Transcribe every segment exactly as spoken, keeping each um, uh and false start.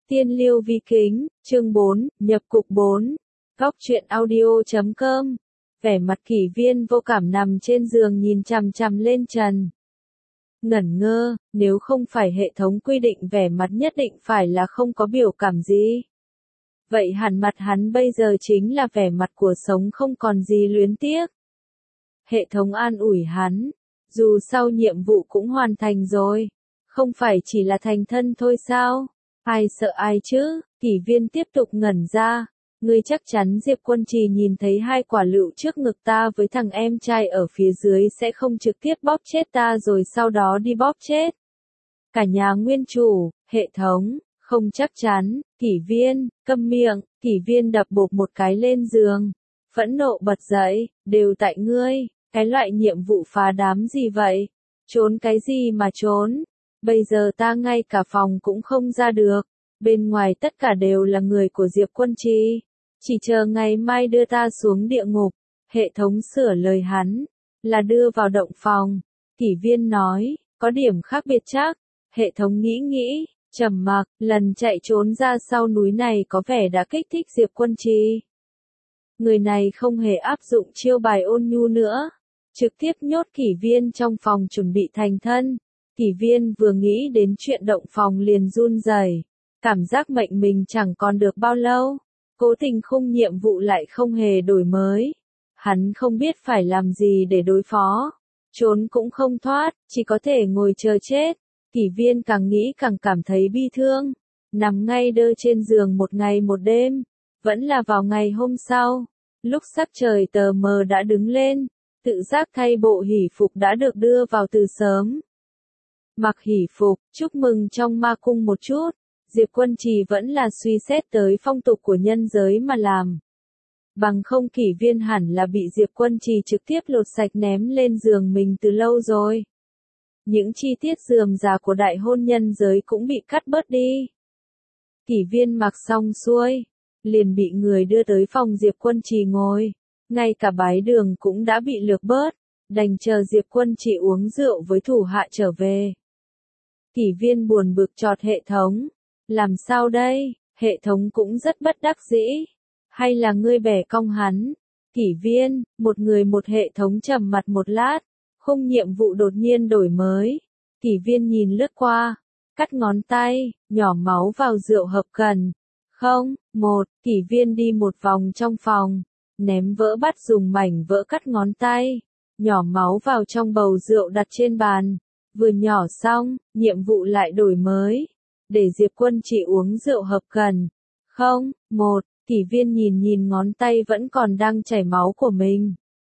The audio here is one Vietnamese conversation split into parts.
Tiên Liêu Vi Kính, chương bốn, nhập cục bốn. Góc truyện audio chấm com. Vẻ mặt Kỷ Viên vô cảm nằm trên giường nhìn chằm chằm lên trần. Ngẩn ngơ, nếu không phải hệ thống quy định vẻ mặt nhất định phải là không có biểu cảm gì. Vậy hẳn mặt hắn bây giờ chính là vẻ mặt của sống không còn gì luyến tiếc. Hệ thống an ủi hắn, dù sau nhiệm vụ cũng hoàn thành rồi, không phải chỉ là thành thân thôi sao? Ai sợ ai chứ? Kỷ Viên tiếp tục ngẩn ra. Ngươi chắc chắn Diệp Quân Trì nhìn thấy hai quả lựu trước ngực ta với thằng em trai ở phía dưới sẽ không trực tiếp bóp chết ta rồi sau đó đi bóp chết cả nhà nguyên chủ. Hệ thống, không chắc chắn. Kỷ Viên, câm miệng. Kỷ Viên đập bộp một cái lên giường, phẫn nộ bật dậy, đều tại ngươi, cái loại nhiệm vụ phá đám gì vậy? Trốn cái gì mà trốn? Bây giờ ta ngay cả phòng cũng không ra được, bên ngoài tất cả đều là người của Diệp Quân Trì, chỉ chờ ngày mai đưa ta xuống địa ngục. Hệ thống sửa lời hắn, là đưa vào động phòng. Kỷ Viên nói, có điểm khác biệt chắc. Hệ thống nghĩ nghĩ, trầm mặc, lần chạy trốn ra sau núi này có vẻ đã kích thích Diệp Quân Trì. Người này không hề áp dụng chiêu bài ôn nhu nữa, trực tiếp nhốt Kỷ Viên trong phòng chuẩn bị thành thân. Kỷ Viên vừa nghĩ đến chuyện động phòng liền run rẩy, cảm giác mệnh mình chẳng còn được bao lâu. Cố tình khung nhiệm vụ lại không hề đổi mới. Hắn không biết phải làm gì để đối phó. Trốn cũng không thoát, chỉ có thể ngồi chờ chết. Kỷ Viên càng nghĩ càng cảm thấy bi thương. Nằm ngay đơ trên giường một ngày một đêm. Vẫn là vào ngày hôm sau. Lúc sắp trời tờ mờ đã đứng lên. Tự giác thay bộ hỷ phục đã được đưa vào từ sớm. Mặc hỷ phục, chúc mừng trong ma cung một chút. Diệp Quân Trì vẫn là suy xét tới phong tục của nhân giới mà làm. Bằng không Kỷ Viên hẳn là bị Diệp Quân Trì trực tiếp lột sạch ném lên giường mình từ lâu rồi. Những chi tiết rườm rà của đại hôn nhân giới cũng bị cắt bớt đi. Kỷ Viên mặc xong xuôi, liền bị người đưa tới phòng Diệp Quân Trì ngồi. Ngay cả bái đường cũng đã bị lược bớt, đành chờ Diệp Quân Trì uống rượu với thủ hạ trở về. Kỷ Viên buồn bực chọt hệ thống. Làm sao đây? Hệ thống cũng rất bất đắc dĩ. Hay là ngươi bẻ cong hắn? Kỷ Viên, một người một hệ thống trầm mặt một lát. Khung nhiệm vụ đột nhiên đổi mới. Kỷ Viên nhìn lướt qua. Cắt ngón tay, nhỏ máu vào rượu hợp cần. Không, một, Kỷ Viên đi một vòng trong phòng. Ném vỡ bát dùng mảnh vỡ cắt ngón tay. Nhỏ máu vào trong bầu rượu đặt trên bàn. Vừa nhỏ xong, nhiệm vụ lại đổi mới. Để Diệp Quân Trì uống rượu hợp cần. Không, một, Kỷ Viên nhìn nhìn ngón tay vẫn còn đang chảy máu của mình.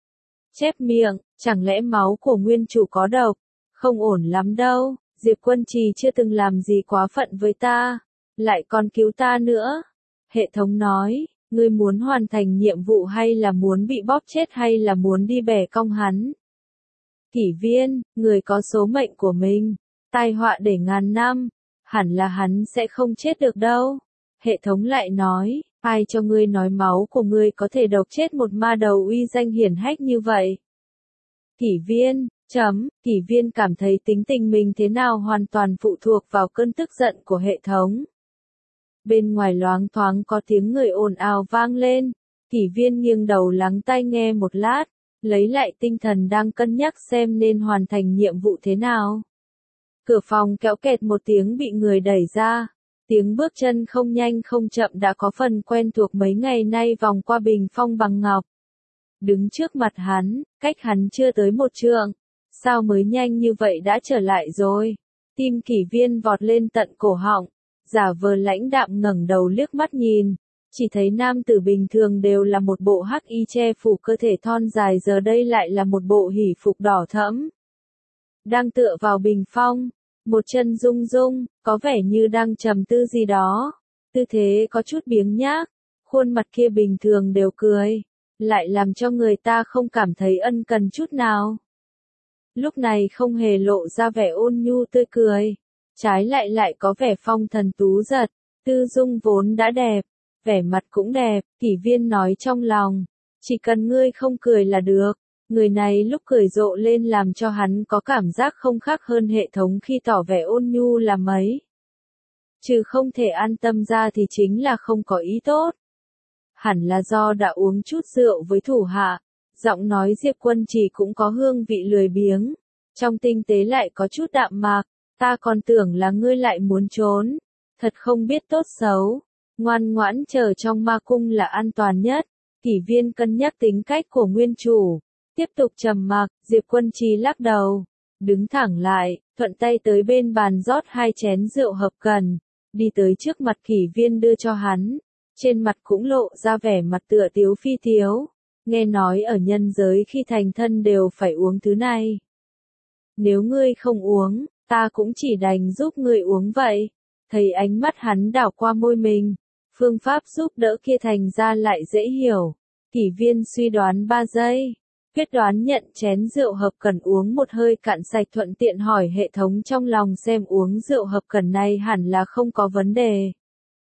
Chép miệng, chẳng lẽ máu của nguyên chủ có độc? Không ổn lắm đâu, Diệp Quân Trì chưa từng làm gì quá phận với ta, lại còn cứu ta nữa. Hệ thống nói, ngươi muốn hoàn thành nhiệm vụ hay là muốn bị bóp chết hay là muốn đi bẻ cong hắn? Kỷ Viên, người có số mệnh của mình, tai họa để ngàn năm. Hẳn là hắn sẽ không chết được đâu. Hệ thống lại nói, ai cho ngươi nói máu của ngươi có thể độc chết một ma đầu uy danh hiển hách như vậy? Kỷ Viên, chấm, Kỷ Viên cảm thấy tính tình mình thế nào hoàn toàn phụ thuộc vào cơn tức giận của hệ thống. Bên ngoài loáng thoáng có tiếng người ồn ào vang lên. Kỷ Viên nghiêng đầu lắng tai nghe một lát, lấy lại tinh thần đang cân nhắc xem nên hoàn thành nhiệm vụ thế nào. Cửa phòng kéo kẹt một tiếng bị người đẩy ra. Tiếng bước chân không nhanh không chậm đã có phần quen thuộc mấy ngày nay vòng qua bình phong bằng ngọc. Đứng trước mặt hắn, cách hắn chưa tới một trượng. Sao mới nhanh như vậy đã trở lại rồi? Tim Kỷ Viên vọt lên tận cổ họng. Giả vờ lãnh đạm ngẩng đầu liếc mắt nhìn. Chỉ thấy nam tử bình thường đều là một bộ hắc y che phủ cơ thể thon dài, giờ đây lại là một bộ hỷ phục đỏ thẫm. Đang tựa vào bình phong, một chân rung rung, có vẻ như đang trầm tư gì đó. Tư thế có chút biếng nhác, khuôn mặt kia bình thường đều cười, lại làm cho người ta không cảm thấy ân cần chút nào. Lúc này không hề lộ ra vẻ ôn nhu tươi cười, trái lại lại có vẻ phong thần tú giật, tư dung vốn đã đẹp, vẻ mặt cũng đẹp. Kỷ Viên nói trong lòng, chỉ cần ngươi không cười là được. Người này lúc cười rộ lên làm cho hắn có cảm giác không khác hơn hệ thống khi tỏ vẻ ôn nhu là mấy. trừ không thể an tâm ra thì chính là không có ý tốt. Hẳn là do đã uống chút rượu với thủ hạ, giọng nói Diệp Quân Trì cũng có hương vị lười biếng, trong tinh tế lại có chút đạm mạc, ta còn tưởng là ngươi lại muốn trốn, thật không biết tốt xấu, ngoan ngoãn chờ trong ma cung là an toàn nhất. Kỷ Viên cân nhắc tính cách của nguyên chủ, tiếp tục trầm mặc, Diệp Quân Trì lắc đầu, đứng thẳng lại, thuận tay tới bên bàn rót hai chén rượu hợp cần, đi tới trước mặt Kỷ Viên đưa cho hắn, trên mặt cũng lộ ra vẻ mặt tựa tiếu phi tiếu, nghe nói ở nhân giới khi thành thân đều phải uống thứ này. Nếu ngươi không uống, ta cũng chỉ đành giúp ngươi uống vậy. Thấy ánh mắt hắn đảo qua môi mình, phương pháp giúp đỡ kia thành ra lại dễ hiểu. Kỷ Viên suy đoán ba giây, quyết đoán nhận chén rượu hợp cần uống một hơi cạn sạch, thuận tiện hỏi hệ thống trong lòng xem uống rượu hợp cần này hẳn là không có vấn đề.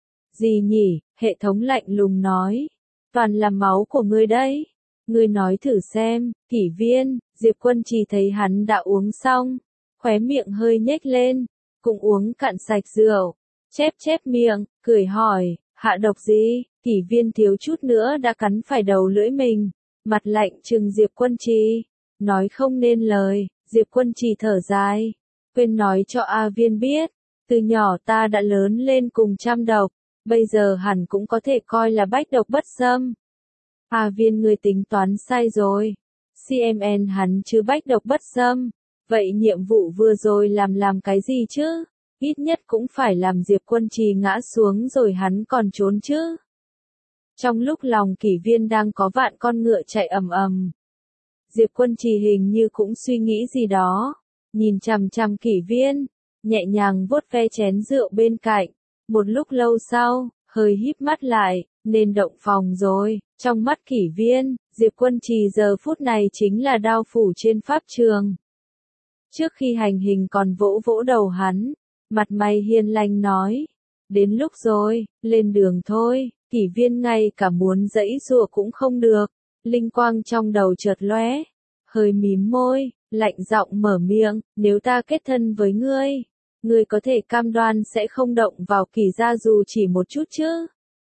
Gì nhỉ, hệ thống lạnh lùng nói, toàn là máu của ngươi đấy. Ngươi nói thử xem. Kỷ Viên, Diệp Quân Trì thấy hắn đã uống xong, khóe miệng hơi nhếch lên, cũng uống cạn sạch rượu, chép chép miệng, cười hỏi, hạ độc gì? Kỷ Viên thiếu chút nữa đã cắn phải đầu lưỡi mình, mặt lạnh trừng Diệp Quân Trì, nói không nên lời. Diệp Quân Trì thở dài, quên nói cho A Viên biết, từ nhỏ ta đã lớn lên cùng trăm độc, bây giờ hẳn cũng có thể coi là bách độc bất xâm. A Viên, ngươi tính toán sai rồi, xê em en hắn chứ bách độc bất xâm, vậy nhiệm vụ vừa rồi làm làm cái gì chứ? Ít nhất cũng phải làm Diệp Quân Trì ngã xuống rồi hắn còn trốn chứ. Trong lúc lòng Kỷ Viên đang có vạn con ngựa chạy ầm ầm, Diệp Quân Trì hình như cũng suy nghĩ gì đó, nhìn chằm chằm Kỷ Viên, nhẹ nhàng vuốt ve chén rượu bên cạnh, một lúc lâu sau, hơi híp mắt lại, nên động phòng rồi. Trong mắt Kỷ Viên, Diệp Quân Trì giờ phút này chính là đao phủ trên pháp trường. Trước khi hành hình còn vỗ vỗ đầu hắn, mặt mày hiền lành nói, đến lúc rồi, lên đường thôi. Kỷ Viên ngay cả muốn giãy giụa cũng không được, linh quang trong đầu chợt lóe, hơi mím môi, lạnh giọng mở miệng, nếu ta kết thân với ngươi, ngươi có thể cam đoan sẽ không động vào Kỷ gia dù chỉ một chút chứ?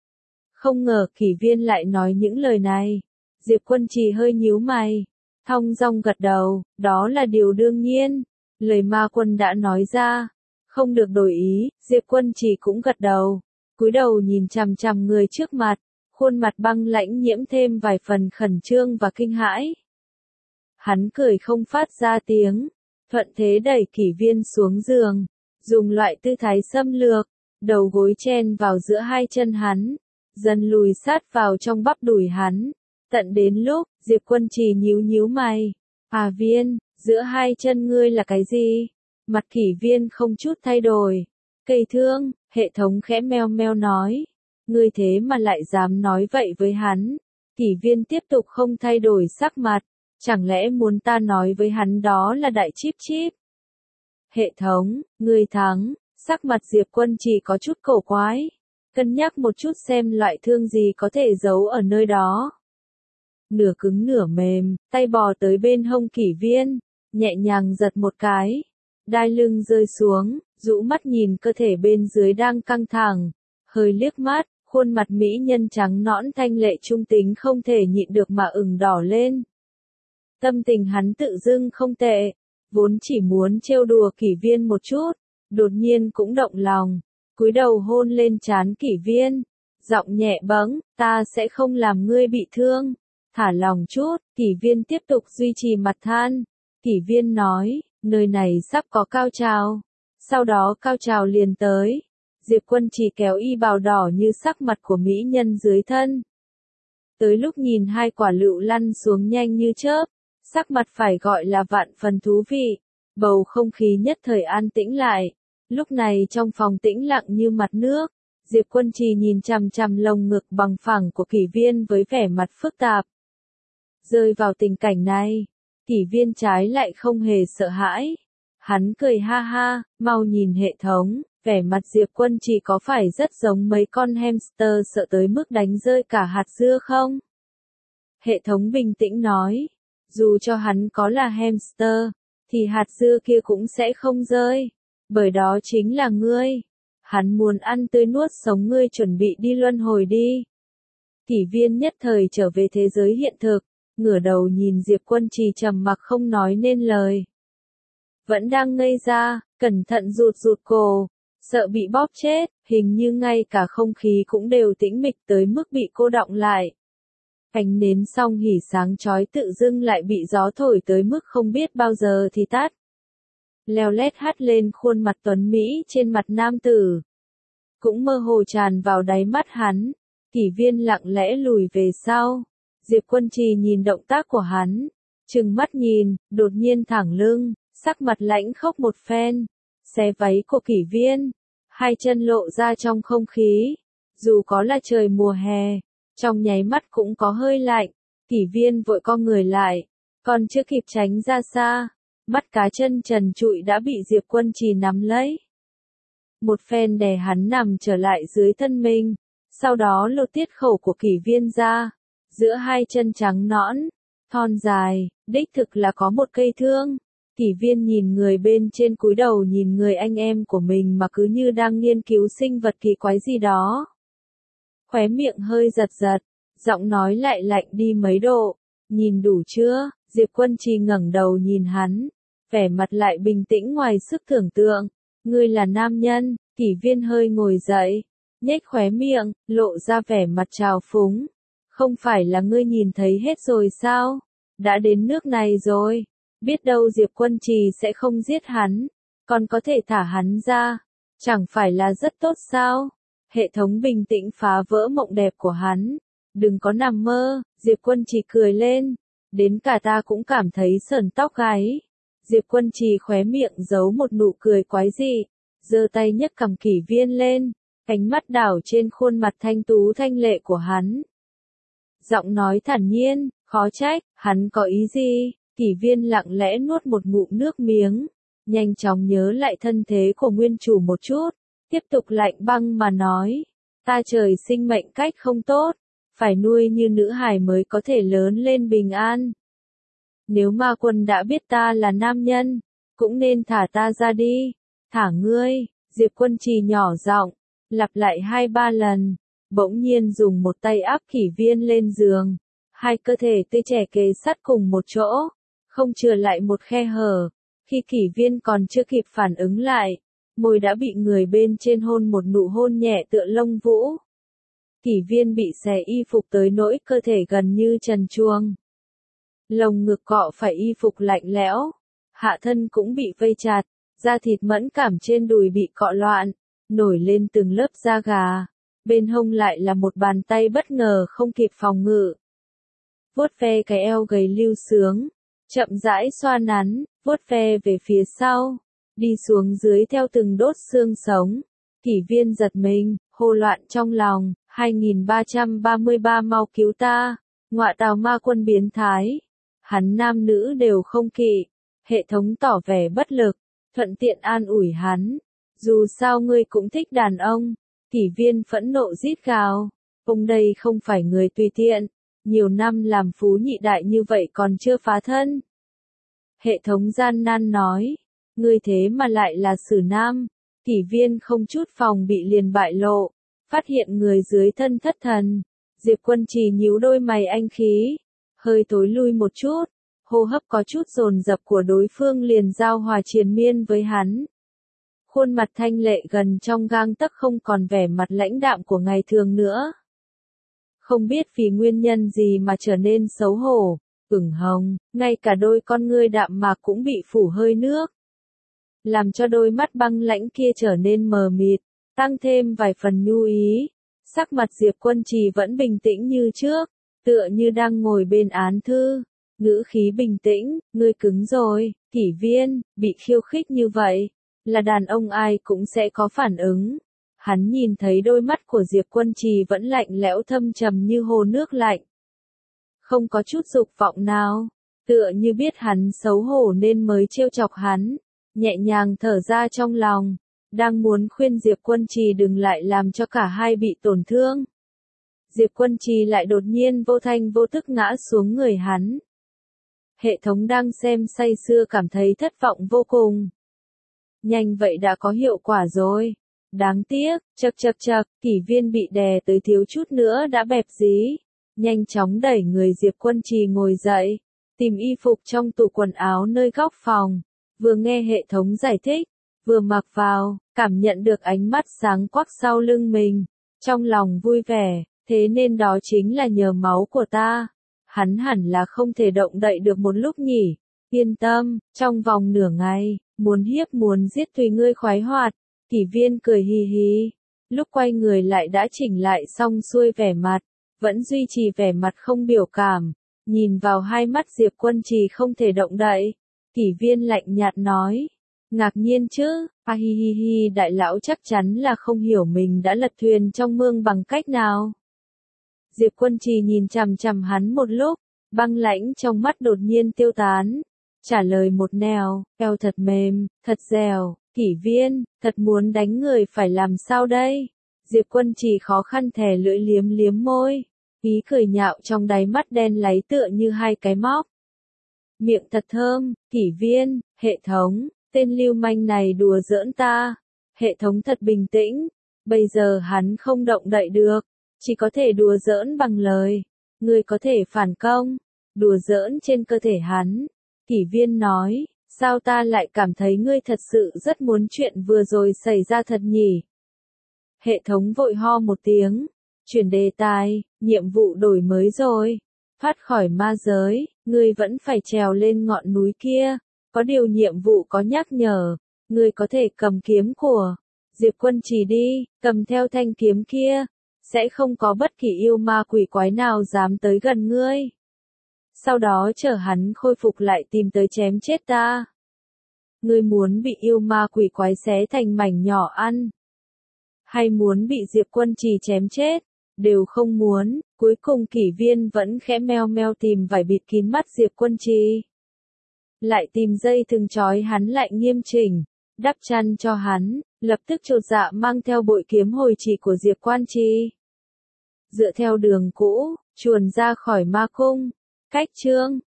Không ngờ Kỷ Viên lại nói những lời này. Diệp Quân Trì hơi nhíu mày, thong dong gật đầu, đó là điều đương nhiên, lời ma quân đã nói ra, không được đổi ý. Diệp Quân Trì cũng gật đầu, cúi đầu nhìn chằm chằm người trước mặt, khuôn mặt băng lãnh nhiễm thêm vài phần khẩn trương và kinh hãi. Hắn cười không phát ra tiếng, thuận thế đẩy Kỷ Viên xuống giường, dùng loại tư thái xâm lược, đầu gối chen vào giữa hai chân hắn, dần lùi sát vào trong bắp đùi hắn, tận đến lúc, Diệp Quân Trì nhíu nhíu mày, A Viên, giữa hai chân ngươi là cái gì? Mặt Kỷ Viên không chút thay đổi, cây thương, hệ thống khẽ meo meo nói, ngươi thế mà lại dám nói vậy với hắn. Kỷ Viên tiếp tục không thay đổi sắc mặt, chẳng lẽ muốn ta nói với hắn đó là đại chíp chíp? Hệ thống, ngươi thắng. Sắc mặt Diệp Quân Trì có chút cổ quái, cân nhắc một chút xem loại thương gì có thể giấu ở nơi đó. Nửa cứng nửa mềm, tay bò tới bên hông Kỷ Viên, nhẹ nhàng giật một cái, đai lưng rơi xuống, rũ mắt nhìn cơ thể bên dưới đang căng thẳng, hơi liếc mắt, khuôn mặt mỹ nhân trắng nõn thanh lệ trung tính không thể nhịn được mà ửng đỏ lên. Tâm tình hắn tự dưng không tệ, vốn chỉ muốn trêu đùa Kỷ Viên một chút, đột nhiên cũng động lòng, cúi đầu hôn lên trán Kỷ Viên, giọng nhẹ bẫng, ta sẽ không làm ngươi bị thương, thả lòng chút. Kỷ Viên tiếp tục duy trì mặt than. Kỷ Viên nói, nơi này sắp có cao trào, sau đó cao trào liền tới. Diệp Quân Trì kéo y bào đỏ như sắc mặt của mỹ nhân dưới thân. Tới lúc nhìn hai quả lựu lăn xuống nhanh như chớp, sắc mặt phải gọi là vạn phần thú vị, bầu không khí nhất thời an tĩnh lại. Lúc này trong phòng tĩnh lặng như mặt nước, Diệp Quân Trì nhìn chằm chằm lồng ngực bằng phẳng của Kỷ Viên với vẻ mặt phức tạp. Rơi vào tình cảnh này, Kỷ Viên trái lại không hề sợ hãi. Hắn cười ha ha, mau nhìn hệ thống, vẻ mặt Diệp Quân Trì có phải rất giống mấy con hamster sợ tới mức đánh rơi cả hạt dưa không? Hệ thống bình tĩnh nói, dù cho hắn có là hamster, thì hạt dưa kia cũng sẽ không rơi, bởi đó chính là ngươi. Hắn muốn ăn tươi nuốt sống ngươi, chuẩn bị đi luân hồi đi. Kỷ Viên nhất thời trở về thế giới hiện thực, ngửa đầu nhìn Diệp Quân Trì trầm mặc không nói nên lời. Vẫn đang ngây ra, cẩn thận rụt rụt cổ, sợ bị bóp chết, hình như ngay cả không khí cũng đều tĩnh mịch tới mức bị cô đọng lại. Ánh nến song hỉ sáng chói tự dưng lại bị gió thổi tới mức không biết bao giờ thì tắt. Leo lét hắt lên khuôn mặt tuấn Mỹ trên mặt nam tử. Cũng mơ hồ tràn vào đáy mắt hắn. Kỷ Viên lặng lẽ lùi về sau. Diệp Quân Trì nhìn động tác của hắn. Trừng mắt nhìn, đột nhiên thẳng lưng, sắc mặt lãnh khốc một phen. Xé váy của Kỷ Viên. Hai chân lộ ra trong không khí. Dù có là trời mùa hè, trong nháy mắt cũng có hơi lạnh. Kỷ Viên vội co người lại. Còn chưa kịp tránh ra xa. Mắt cá chân trần trụi đã bị Diệp Quân Trì nắm lấy. Một phen đè hắn nằm trở lại dưới thân mình, sau đó lột tiết khẩu của Kỷ Viên ra, giữa hai chân trắng nõn, thon dài, đích thực là có một cây thương. Kỷ Viên nhìn người bên trên cúi đầu nhìn người anh em của mình mà cứ như đang nghiên cứu sinh vật kỳ quái gì đó. Khóe miệng hơi giật giật, giọng nói lại lạnh đi mấy độ. Nhìn đủ chưa? Diệp Quân Trì ngẩng đầu nhìn hắn, vẻ mặt lại bình tĩnh ngoài sức tưởng tượng. Ngươi là nam nhân. Kỷ Viên hơi ngồi dậy, nhếch khóe miệng, lộ ra vẻ mặt trào phúng. Không phải là ngươi nhìn thấy hết rồi sao? Đã đến nước này rồi, biết đâu Diệp Quân Trì sẽ không giết hắn, còn có thể thả hắn ra, chẳng phải là rất tốt sao? Hệ thống bình tĩnh phá vỡ mộng đẹp của hắn. Đừng có nằm mơ. Diệp Quân Trì cười lên, đến cả ta cũng cảm thấy sởn tóc gáy. Diệp Quân Trì khóe miệng giấu một nụ cười quái dị, giơ tay nhấc cầm Kỷ Viên lên, ánh mắt đảo trên khuôn mặt thanh tú thanh lệ của hắn. Giọng nói thản nhiên, khó trách, hắn có ý gì? Kỷ Viên lặng lẽ nuốt một ngụm nước miếng, nhanh chóng nhớ lại thân thế của nguyên chủ một chút, tiếp tục lạnh băng mà nói, ta trời sinh mệnh cách không tốt, phải nuôi như nữ hài mới có thể lớn lên bình an. Nếu ma quân đã biết ta là nam nhân, cũng nên thả ta ra đi. Thả ngươi. Diệp Quân Trì nhỏ giọng, lặp lại hai ba lần, bỗng nhiên dùng một tay áp Kỷ Viên lên giường. Hai cơ thể tươi trẻ kề sát cùng một chỗ, không chừa lại một khe hở. Khi Kỷ Viên còn chưa kịp phản ứng lại, môi đã bị người bên trên hôn một nụ hôn nhẹ tựa lông vũ. Kỷ Viên bị xé y phục tới nỗi cơ thể gần như trần truồng. Lồng ngực cọ phải y phục lạnh lẽo, hạ thân cũng bị vây chặt, da thịt mẫn cảm trên đùi bị cọ loạn, nổi lên từng lớp da gà. Bên hông lại là một bàn tay bất ngờ không kịp phòng ngự. Vuốt ve cái eo gầy lưu sướng, chậm rãi xoa nắn, vuốt ve về phía sau, đi xuống dưới theo từng đốt xương sống. Kỷ Viên giật mình, hô loạn trong lòng, hai nghìn ba trăm ba mươi ba mau cứu ta, ngọa tào ma quân biến thái. Hắn nam nữ đều không kỵ, hệ thống tỏ vẻ bất lực, thuận tiện an ủi hắn. Dù sao ngươi cũng thích đàn ông. Kỷ Viên phẫn nộ rít gào, ông đây không phải người tùy tiện, nhiều năm làm phú nhị đại như vậy còn chưa phá thân. Hệ thống gian nan nói, ngươi thế mà lại là sử nam. Kỷ Viên không chút phòng bị liền bại lộ, phát hiện người dưới thân thất thần. Diệp Quân Trì nhíu đôi mày anh khí, hơi tối lui một chút, hô hấp có chút dồn dập của đối phương liền giao hòa triền miên với hắn. Khuôn mặt thanh lệ gần trong gang tấc không còn vẻ mặt lãnh đạm của ngày thường nữa. Không biết vì nguyên nhân gì mà trở nên xấu hổ, ửng hồng, ngay cả đôi con ngươi đạm mạc cũng bị phủ hơi nước. Làm cho đôi mắt băng lãnh kia trở nên mờ mịt, tăng thêm vài phần nhu ý. Sắc mặt Diệp Quân Trì vẫn bình tĩnh như trước, tựa như đang ngồi bên án thư. Ngữ khí bình tĩnh, ngươi cứng rồi. Kỷ Viên, bị khiêu khích như vậy, là đàn ông ai cũng sẽ có phản ứng. Hắn nhìn thấy đôi mắt của Diệp Quân Trì vẫn lạnh lẽo thâm trầm như hồ nước lạnh. Không có chút dục vọng nào, tựa như biết hắn xấu hổ nên mới trêu chọc hắn, nhẹ nhàng thở ra trong lòng, đang muốn khuyên Diệp Quân Trì đừng lại làm cho cả hai bị tổn thương. Diệp Quân Trì lại đột nhiên vô thanh vô tức ngã xuống người hắn. Hệ thống đang xem say sưa cảm thấy thất vọng vô cùng. Nhanh vậy đã có hiệu quả rồi. Đáng tiếc, chậc chậc chậc, Kỷ Viên bị đè tới thiếu chút nữa đã bẹp dí. Nhanh chóng đẩy người Diệp Quân Trì ngồi dậy, tìm y phục trong tủ quần áo nơi góc phòng, vừa nghe hệ thống giải thích, vừa mặc vào, cảm nhận được ánh mắt sáng quắc sau lưng mình, trong lòng vui vẻ, thế nên đó chính là nhờ máu của ta. Hắn hẳn là không thể động đậy được một lúc nhỉ. Yên tâm, trong vòng nửa ngày, muốn hiếp muốn giết tùy ngươi khoái hoạt. Kỷ Viên cười hì hì, lúc quay người lại đã chỉnh lại xong xuôi vẻ mặt, vẫn duy trì vẻ mặt không biểu cảm, nhìn vào hai mắt Diệp Quân Trì không thể động đậy. Kỷ Viên lạnh nhạt nói, ngạc nhiên chứ, a hi hi hi, đại lão chắc chắn là không hiểu mình đã lật thuyền trong mương bằng cách nào. Diệp Quân Trì nhìn chằm chằm hắn một lúc, băng lãnh trong mắt đột nhiên tiêu tán, trả lời một nẻo, eo thật mềm, thật dẻo. Kỷ Viên, thật muốn đánh người phải làm sao đây? Diệp Quân Trì khó khăn thè lưỡi liếm liếm môi, ý cười nhạo trong đáy mắt đen láy tựa như hai cái móc. Miệng thật thơm. Kỷ Viên, hệ thống, tên lưu manh này đùa giỡn ta. Hệ thống thật bình tĩnh, bây giờ hắn không động đậy được, chỉ có thể đùa giỡn bằng lời. Ngươi có thể phản công, đùa giỡn trên cơ thể hắn. Kỷ Viên nói, sao ta lại cảm thấy ngươi thật sự rất muốn chuyện vừa rồi xảy ra thật nhỉ? Hệ thống vội ho một tiếng, chuyển đề tài, nhiệm vụ đổi mới rồi. Thoát khỏi ma giới, ngươi vẫn phải trèo lên ngọn núi kia. Có điều nhiệm vụ có nhắc nhở, ngươi có thể cầm kiếm của Diệp Quân Trì đi, cầm theo thanh kiếm kia, sẽ không có bất kỳ yêu ma quỷ quái nào dám tới gần ngươi. Sau đó chờ hắn khôi phục lại tìm tới chém chết ta. Ngươi muốn bị yêu ma quỷ quái xé thành mảnh nhỏ ăn? Hay muốn bị Diệp Quân Trì chém chết? Đều không muốn. Cuối cùng Kỷ Viên vẫn khẽ meo meo tìm vải bịt kín mắt Diệp Quân Trì. Lại tìm dây thừng trói hắn lại nghiêm chỉnh, đắp chăn cho hắn, lập tức chột dạ mang theo bội kiếm hồi chỉ của Diệp Quân Trì. Dựa theo đường cũ, chuồn ra khỏi ma cung. Cách chương